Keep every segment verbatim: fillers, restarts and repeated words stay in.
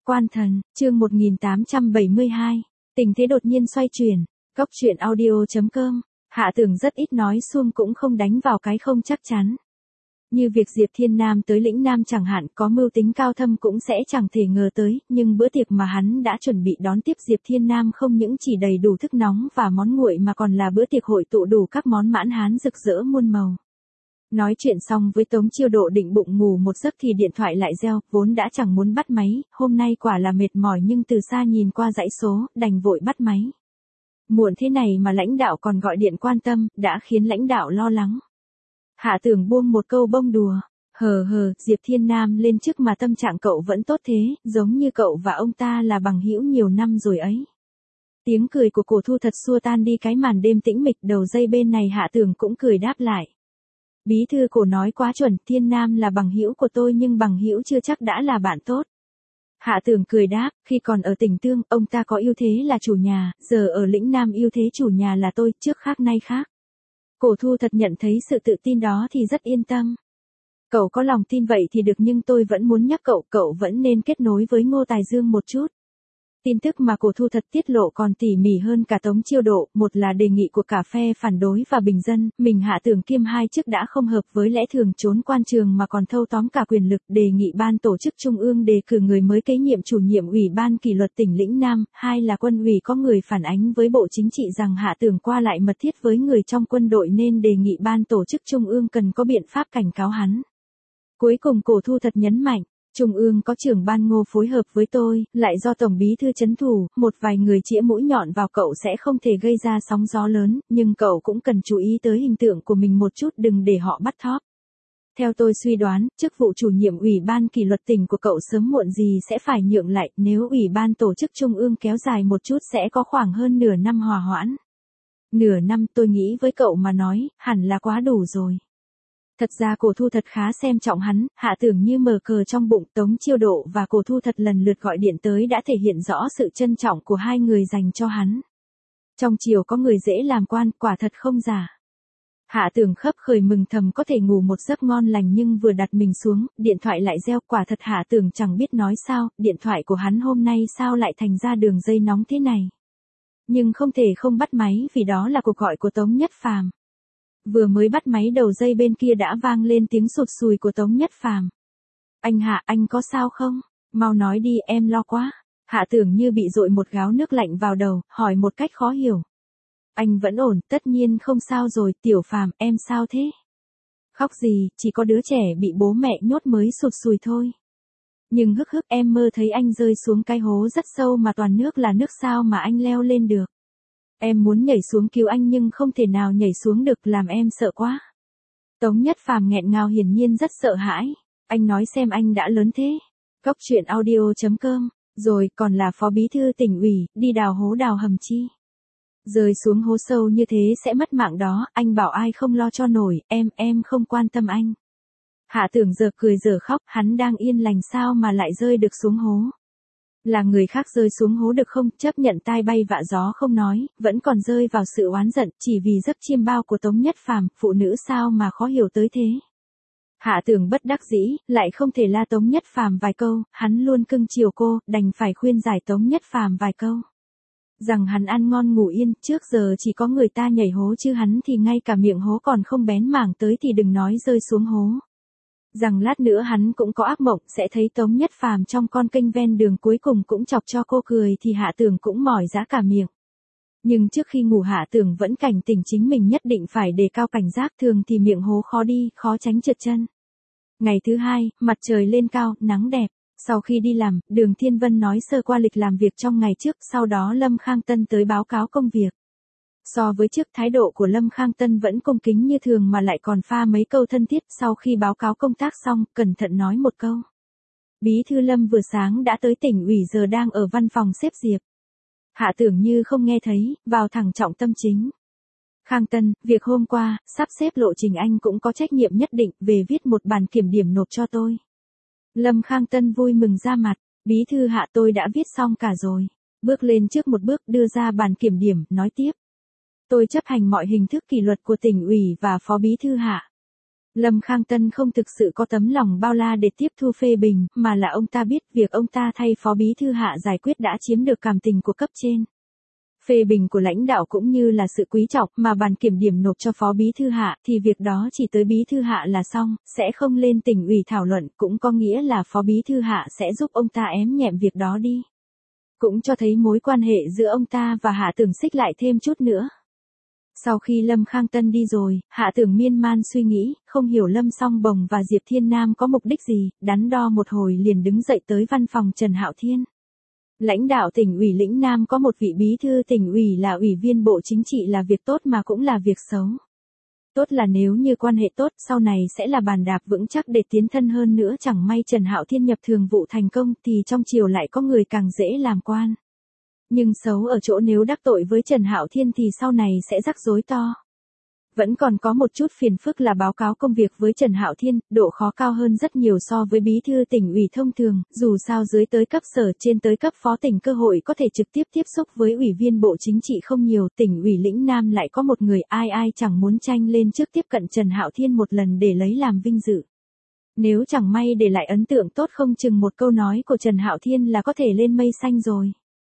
Quan thần, chương một nghìn tám trăm bảy mươi hai, tình thế đột nhiên xoay chuyển, Cốc truyện audio chấm com, Hạ Tường rất ít nói suông cũng không đánh vào cái không chắc chắn. Như việc Diệp Thiên Nam tới lĩnh Nam chẳng hạn, có mưu tính cao thâm cũng sẽ chẳng thể ngờ tới, nhưng bữa tiệc mà hắn đã chuẩn bị đón tiếp Diệp Thiên Nam không những chỉ đầy đủ thức nóng và món nguội mà còn là bữa tiệc hội tụ đủ các món mãn hán rực rỡ muôn màu. Nói chuyện xong với Tống Chiêu Độ định bụng ngủ một giấc thì điện thoại lại reo, vốn đã chẳng muốn bắt máy, hôm nay quả là mệt mỏi nhưng từ xa nhìn qua dãy số, đành vội bắt máy. Muộn thế này mà lãnh đạo còn gọi điện quan tâm, đã khiến lãnh đạo lo lắng. Hạ Tường buông một câu bông đùa, hờ hờ, Diệp Thiên Nam lên chức mà tâm trạng cậu vẫn tốt thế, giống như cậu và ông ta là bằng hữu nhiều năm rồi ấy. Tiếng cười của Cổ Thu thật xua tan đi cái màn đêm tĩnh mịch, đầu dây bên này Hạ Tường cũng cười đáp lại. Bí thư Cổ nói quá chuẩn, Thiên Nam là bằng hữu của tôi nhưng bằng hữu chưa chắc đã là bạn tốt. Hạ Tường cười đáp, khi còn ở tỉnh Tương, ông ta có ưu thế là chủ nhà, giờ ở lĩnh Nam ưu thế chủ nhà là tôi, trước khác nay khác. Cổ Thu thật nhận thấy sự tự tin đó thì rất yên tâm. Cậu có lòng tin vậy thì được nhưng tôi vẫn muốn nhắc cậu, cậu vẫn nên kết nối với Ngô Tài Dương một chút. Tin tức mà Cổ Thu thật tiết lộ còn tỉ mỉ hơn cả Tống Chiêu Độ, một là đề nghị của cả phe phản đối và bình dân, mình Hạ Tường kiêm hai chức đã không hợp với lẽ thường trốn quan trường mà còn thâu tóm cả quyền lực, đề nghị ban tổ chức trung ương đề cử người mới kế nhiệm chủ nhiệm ủy ban kỷ luật tỉnh lĩnh Nam, hai là quân ủy có người phản ánh với Bộ Chính trị rằng Hạ Tường qua lại mật thiết với người trong quân đội nên đề nghị ban tổ chức trung ương cần có biện pháp cảnh cáo hắn. Cuối cùng Cổ Thu thật nhấn mạnh. Trung ương có trưởng ban Ngô phối hợp với tôi, lại do Tổng Bí thư trấn thủ, một vài người chĩa mũi nhọn vào cậu sẽ không thể gây ra sóng gió lớn, nhưng cậu cũng cần chú ý tới hình tượng của mình một chút, đừng để họ bắt thóp. Theo tôi suy đoán, chức vụ chủ nhiệm ủy ban kỷ luật tỉnh của cậu sớm muộn gì sẽ phải nhượng lại, nếu ủy ban tổ chức trung ương kéo dài một chút sẽ có khoảng hơn nửa năm hòa hoãn. Nửa năm tôi nghĩ với cậu mà nói, hẳn là quá đủ rồi. Thật ra Cổ Thu thật khá xem trọng hắn, Hạ Tường như mở cờ trong bụng, Tống Chiêu Độ và Cổ Thu thật lần lượt gọi điện tới đã thể hiện rõ sự trân trọng của hai người dành cho hắn. Trong chiều có người dễ làm quan, quả thật không giả. Hạ Tường khấp khởi mừng thầm có thể ngủ một giấc ngon lành nhưng vừa đặt mình xuống, điện thoại lại reo, quả thật Hạ Tường chẳng biết nói sao, điện thoại của hắn hôm nay sao lại thành ra đường dây nóng thế này. Nhưng không thể không bắt máy vì đó là cuộc gọi của Tống Nhất Phàm. Vừa mới bắt máy đầu dây bên kia đã vang lên tiếng sụt sùi của Tống Nhất Phàm. Anh Hạ, anh có sao không? Mau nói đi, em lo quá. Hạ Tường như bị dội một gáo nước lạnh vào đầu, hỏi một cách khó hiểu. Anh vẫn ổn, tất nhiên không sao rồi, Tiểu Phàm, em sao thế? Khóc gì, chỉ có đứa trẻ bị bố mẹ nhốt mới sụt sùi thôi. Nhưng hức hức em mơ thấy anh rơi xuống cái hố rất sâu mà toàn nước là nước, sao mà anh leo lên được. Em muốn nhảy xuống cứu anh nhưng không thể nào nhảy xuống được, làm em sợ quá. Tống Nhất Phàm nghẹn ngào hiển nhiên rất sợ hãi. Anh nói xem anh đã lớn thế. Cốc truyện audio chấm com, rồi còn là phó bí thư tỉnh ủy, đi đào hố đào hầm chi. Rơi xuống hố sâu như thế sẽ mất mạng đó, anh bảo ai không lo cho nổi, em, em không quan tâm anh. Hạ Tường giờ cười giờ khóc, hắn đang yên lành sao mà lại rơi được xuống hố. Là người khác rơi xuống hố được không, chấp nhận tai bay vạ gió không nói, vẫn còn rơi vào sự oán giận, chỉ vì giấc chiêm bao của Tống Nhất Phàm, phụ nữ sao mà khó hiểu tới thế. Hạ Tường bất đắc dĩ, lại không thể la Tống Nhất Phàm vài câu, hắn luôn cưng chiều cô, đành phải khuyên giải Tống Nhất Phàm vài câu. Rằng hắn ăn ngon ngủ yên, trước giờ chỉ có người ta nhảy hố chứ hắn thì ngay cả miệng hố còn không bén mảng tới thì đừng nói rơi xuống hố. Rằng lát nữa hắn cũng có ác mộng sẽ thấy Tống Nhất Phàm trong con kênh ven đường cuối cùng cũng chọc cho cô cười thì Hạ Tường cũng mỏi giá cả miệng. Nhưng trước khi ngủ Hạ Tường vẫn cảnh tỉnh chính mình nhất định phải đề cao cảnh giác, thường thì miệng hố khó đi, khó tránh trượt chân. Ngày thứ hai, mặt trời lên cao, nắng đẹp. Sau khi đi làm, Đường Thiên Vân nói sơ qua lịch làm việc trong ngày trước, sau đó Lâm Khang Tân tới báo cáo công việc. So với trước, thái độ của Lâm Khang Tân vẫn cung kính như thường mà lại còn pha mấy câu thân thiết, sau khi báo cáo công tác xong, cẩn thận nói một câu. Bí thư Lâm vừa sáng đã tới tỉnh ủy giờ đang ở văn phòng xếp Diệp. Hạ Tưởng như không nghe thấy, vào thẳng trọng tâm chính. Khang Tân, việc hôm qua, sắp xếp lộ trình anh cũng có trách nhiệm nhất định, về viết một bản kiểm điểm nộp cho tôi. Lâm Khang Tân vui mừng ra mặt, bí thư Hạ tôi đã viết xong cả rồi. Bước lên trước một bước đưa ra bản kiểm điểm, nói tiếp. Tôi chấp hành mọi hình thức kỷ luật của tỉnh ủy và phó bí thư Hạ. Lâm Khang Tân không thực sự có tấm lòng bao la để tiếp thu phê bình, mà là ông ta biết việc ông ta thay phó bí thư hạ giải quyết đã chiếm được cảm tình của cấp trên. Phê bình của lãnh đạo cũng như là sự quý trọng mà bàn kiểm điểm nộp cho phó bí thư hạ thì việc đó chỉ tới bí thư hạ là xong, sẽ không lên tỉnh ủy thảo luận, cũng có nghĩa là phó bí thư hạ sẽ giúp ông ta ém nhẹm việc đó đi. Cũng cho thấy mối quan hệ giữa ông ta và Hạ Tưởng xích lại thêm chút nữa. Sau khi Lâm Khang Tân đi rồi, Hạ Tưởng miên man suy nghĩ, không hiểu Lâm Song Bồng và Diệp Thiên Nam có mục đích gì, đắn đo một hồi liền đứng dậy tới văn phòng Trần Hạo Thiên. Lãnh đạo tỉnh ủy lĩnh Nam có một vị bí thư tỉnh ủy là ủy viên bộ chính trị là việc tốt mà cũng là việc xấu. Tốt là nếu như quan hệ tốt sau này sẽ là bàn đạp vững chắc để tiến thân hơn nữa, chẳng may Trần Hạo Thiên nhập thường vụ thành công thì trong triều lại có người càng dễ làm quan. Nhưng xấu ở chỗ nếu đắc tội với Trần Hạo Thiên thì sau này sẽ rắc rối to. Vẫn còn có một chút phiền phức là báo cáo công việc với Trần Hạo Thiên, độ khó cao hơn rất nhiều so với bí thư tỉnh ủy thông thường, dù sao dưới tới cấp sở trên tới cấp phó tỉnh cơ hội có thể trực tiếp tiếp xúc với ủy viên bộ chính trị không nhiều, tỉnh ủy lĩnh Nam lại có một người ai ai chẳng muốn tranh lên trước tiếp cận Trần Hạo Thiên một lần để lấy làm vinh dự. Nếu chẳng may để lại ấn tượng tốt không chừng một câu nói của Trần Hạo Thiên là có thể lên mây xanh rồi.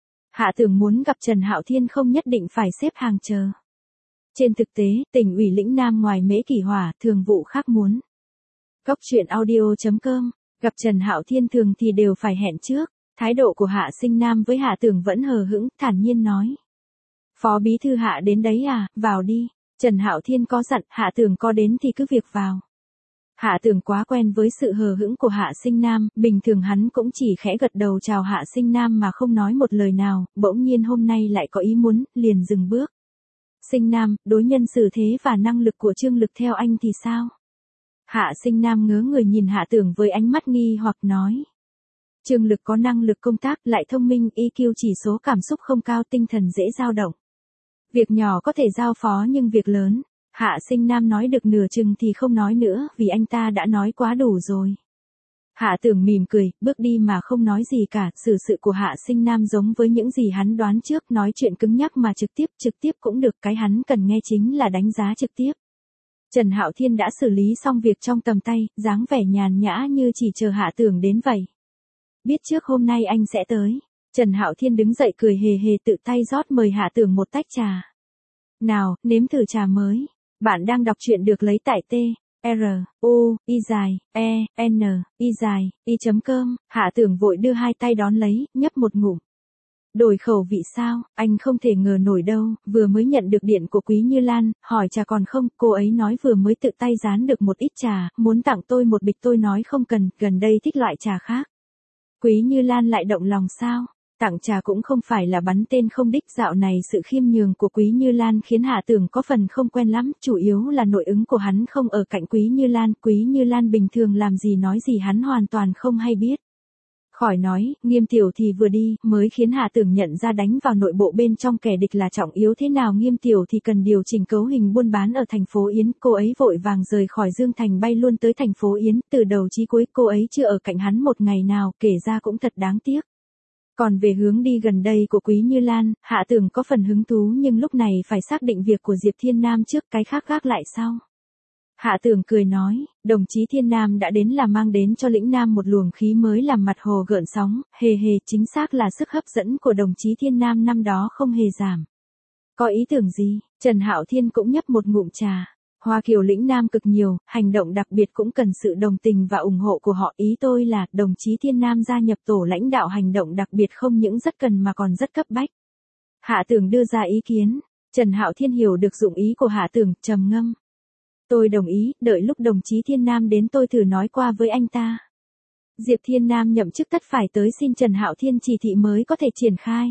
Hạ Tưởng muốn gặp Trần Hạo Thiên không nhất định phải xếp hàng chờ. Trên thực tế, tỉnh ủy lĩnh Nam ngoài Mễ Kỷ Hỏa, thường vụ khác muốn. Cóc truyện audio chấm com, gặp Trần Hạo Thiên thường thì đều phải hẹn trước. Thái độ của Hạ Sinh Nam với Hạ Tưởng vẫn hờ hững, thản nhiên nói. Phó bí thư Hạ đến đấy à, vào đi. Trần Hạo Thiên có dặn, Hạ Tưởng có đến thì cứ việc vào. Hạ Tưởng quá quen với sự hờ hững của Hạ Sinh Nam, bình thường hắn cũng chỉ khẽ gật đầu chào Hạ Sinh Nam mà không nói một lời nào, bỗng nhiên hôm nay lại có ý muốn, liền dừng bước. Sinh Nam, đối nhân xử thế và năng lực của Trương Lực theo anh thì sao? Hạ Sinh Nam ngớ người nhìn Hạ Tưởng với ánh mắt nghi hoặc nói. Trương Lực có năng lực công tác, lại thông minh, i kiu chỉ số cảm xúc không cao, tinh thần dễ dao động. Việc nhỏ có thể giao phó nhưng việc lớn, Hạ Sinh Nam nói được nửa chừng thì không nói nữa, vì anh ta đã nói quá đủ rồi. Hạ Tưởng mỉm cười, bước đi mà không nói gì cả, xử sự của Hạ Sinh Nam giống với những gì hắn đoán trước, nói chuyện cứng nhắc mà trực tiếp, trực tiếp cũng được, cái hắn cần nghe chính là đánh giá trực tiếp. Trần Hạo Thiên đã xử lý xong việc trong tầm tay, dáng vẻ nhàn nhã như chỉ chờ Hạ Tưởng đến vậy. Biết trước hôm nay anh sẽ tới. Trần Hạo Thiên đứng dậy cười hề hề tự tay rót mời Hạ Tưởng một tách trà. Nào, nếm thử trà mới. Bạn đang đọc truyện được lấy tại T. R, U, Y dài, E, N, Y dài, Y chấm com, Hạ Tưởng vội đưa hai tay đón lấy, nhấp một ngụm. Đổi khẩu vị sao, anh không thể ngờ nổi đâu, vừa mới nhận được điện của Quý Như Lan, hỏi trà còn không, cô ấy nói vừa mới tự tay rán được một ít trà, muốn tặng tôi một bịch, tôi nói không cần, gần đây thích loại trà khác. Quý Như Lan lại động lòng sao? Tặng trà cũng không phải là bắn tên không đích, dạo này sự khiêm nhường của Quý Như Lan khiến Hạ Tưởng có phần không quen lắm, chủ yếu là nội ứng của hắn không ở cạnh Quý Như Lan, Quý Như Lan bình thường làm gì nói gì hắn hoàn toàn không hay biết. Khỏi nói, Nghiêm Tiểu thì vừa đi, mới khiến Hạ Tưởng nhận ra đánh vào nội bộ bên trong kẻ địch là trọng yếu thế nào. Nghiêm Tiểu thì cần điều chỉnh cấu hình buôn bán ở thành phố Yến, cô ấy vội vàng rời khỏi Dương Thành bay luôn tới thành phố Yến, từ đầu chí cuối cô ấy chưa ở cạnh hắn một ngày nào, kể ra cũng thật đáng tiếc. Còn về hướng đi gần đây của Quý Như Lan, Hạ Tưởng có phần hứng thú nhưng lúc này phải xác định việc của Diệp Thiên Nam trước, cái khác gác lại sau. Hạ Tưởng cười nói, đồng chí Thiên Nam đã đến là mang đến cho lĩnh Nam một luồng khí mới làm mặt hồ gợn sóng, hề hề, chính xác là sức hấp dẫn của đồng chí Thiên Nam năm đó không hề giảm. Có ý tưởng gì? Trần Hạo Thiên cũng nhấp một ngụm trà. Hoa Kiều lĩnh Nam cực nhiều, hành động đặc biệt cũng cần sự đồng tình và ủng hộ của họ. Ý tôi là, đồng chí Thiên Nam gia nhập tổ lãnh đạo hành động đặc biệt không những rất cần mà còn rất cấp bách. Hạ Tưởng đưa ra ý kiến. Trần Hạo Thiên hiểu được dụng ý của Hạ Tưởng, trầm ngâm. Tôi đồng ý, đợi lúc đồng chí Thiên Nam đến tôi thử nói qua với anh ta. Diệp Thiên Nam nhậm chức tất phải tới xin Trần Hạo Thiên chỉ thị mới có thể triển khai.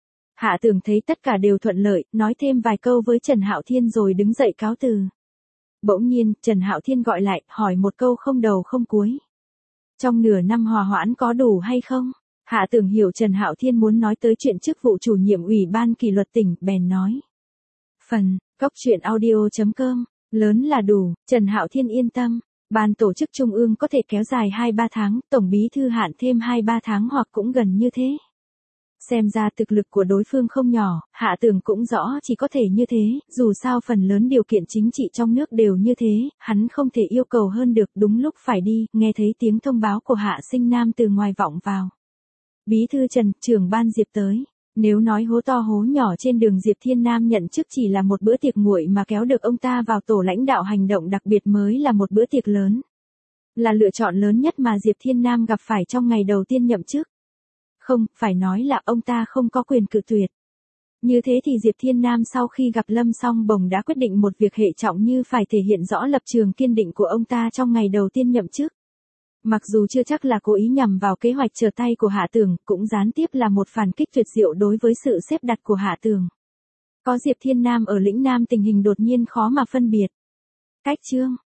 Hạ Tưởng thấy tất cả đều thuận lợi, nói thêm vài câu với Trần Hạo Thiên rồi đứng dậy cáo từ. Bỗng nhiên, Trần Hạo Thiên gọi lại, hỏi một câu không đầu không cuối. Trong nửa năm hòa hoãn có đủ hay không? Hạ Tưởng hiểu Trần Hạo Thiên muốn nói tới chuyện chức vụ chủ nhiệm ủy ban kỷ luật tỉnh, bèn nói. Phần, cóc truyện audio chấm com, lớn là đủ, Trần Hạo Thiên yên tâm. Ban tổ chức trung ương có thể kéo dài hai ba tháng, tổng bí thư hạn thêm hai ba tháng hoặc cũng gần như thế. Xem ra thực lực của đối phương không nhỏ, Hạ Tường cũng rõ chỉ có thể như thế, dù sao phần lớn điều kiện chính trị trong nước đều như thế, hắn không thể yêu cầu hơn được. Đúng lúc phải đi, nghe thấy tiếng thông báo của Hạ Sinh Nam từ ngoài vọng vào. Bí thư Trần, trưởng ban Diệp tới. Nếu nói hố to hố nhỏ trên đường Diệp Thiên Nam nhận chức chỉ là một bữa tiệc nguội mà kéo được ông ta vào tổ lãnh đạo hành động đặc biệt mới là một bữa tiệc lớn. Là lựa chọn lớn nhất mà Diệp Thiên Nam gặp phải trong ngày đầu tiên nhậm chức. Không, phải nói là ông ta không có quyền cự tuyệt. Như thế thì Diệp Thiên Nam sau khi gặp Lâm Song Bồng đã quyết định một việc hệ trọng như phải thể hiện rõ lập trường kiên định của ông ta trong ngày đầu tiên nhậm chức. Mặc dù chưa chắc là cố ý nhằm vào kế hoạch trở tay của Hạ Tường, cũng gián tiếp là một phản kích tuyệt diệu đối với sự xếp đặt của Hạ Tường. Có Diệp Thiên Nam ở lĩnh Nam tình hình đột nhiên khó mà phân biệt. Cách chương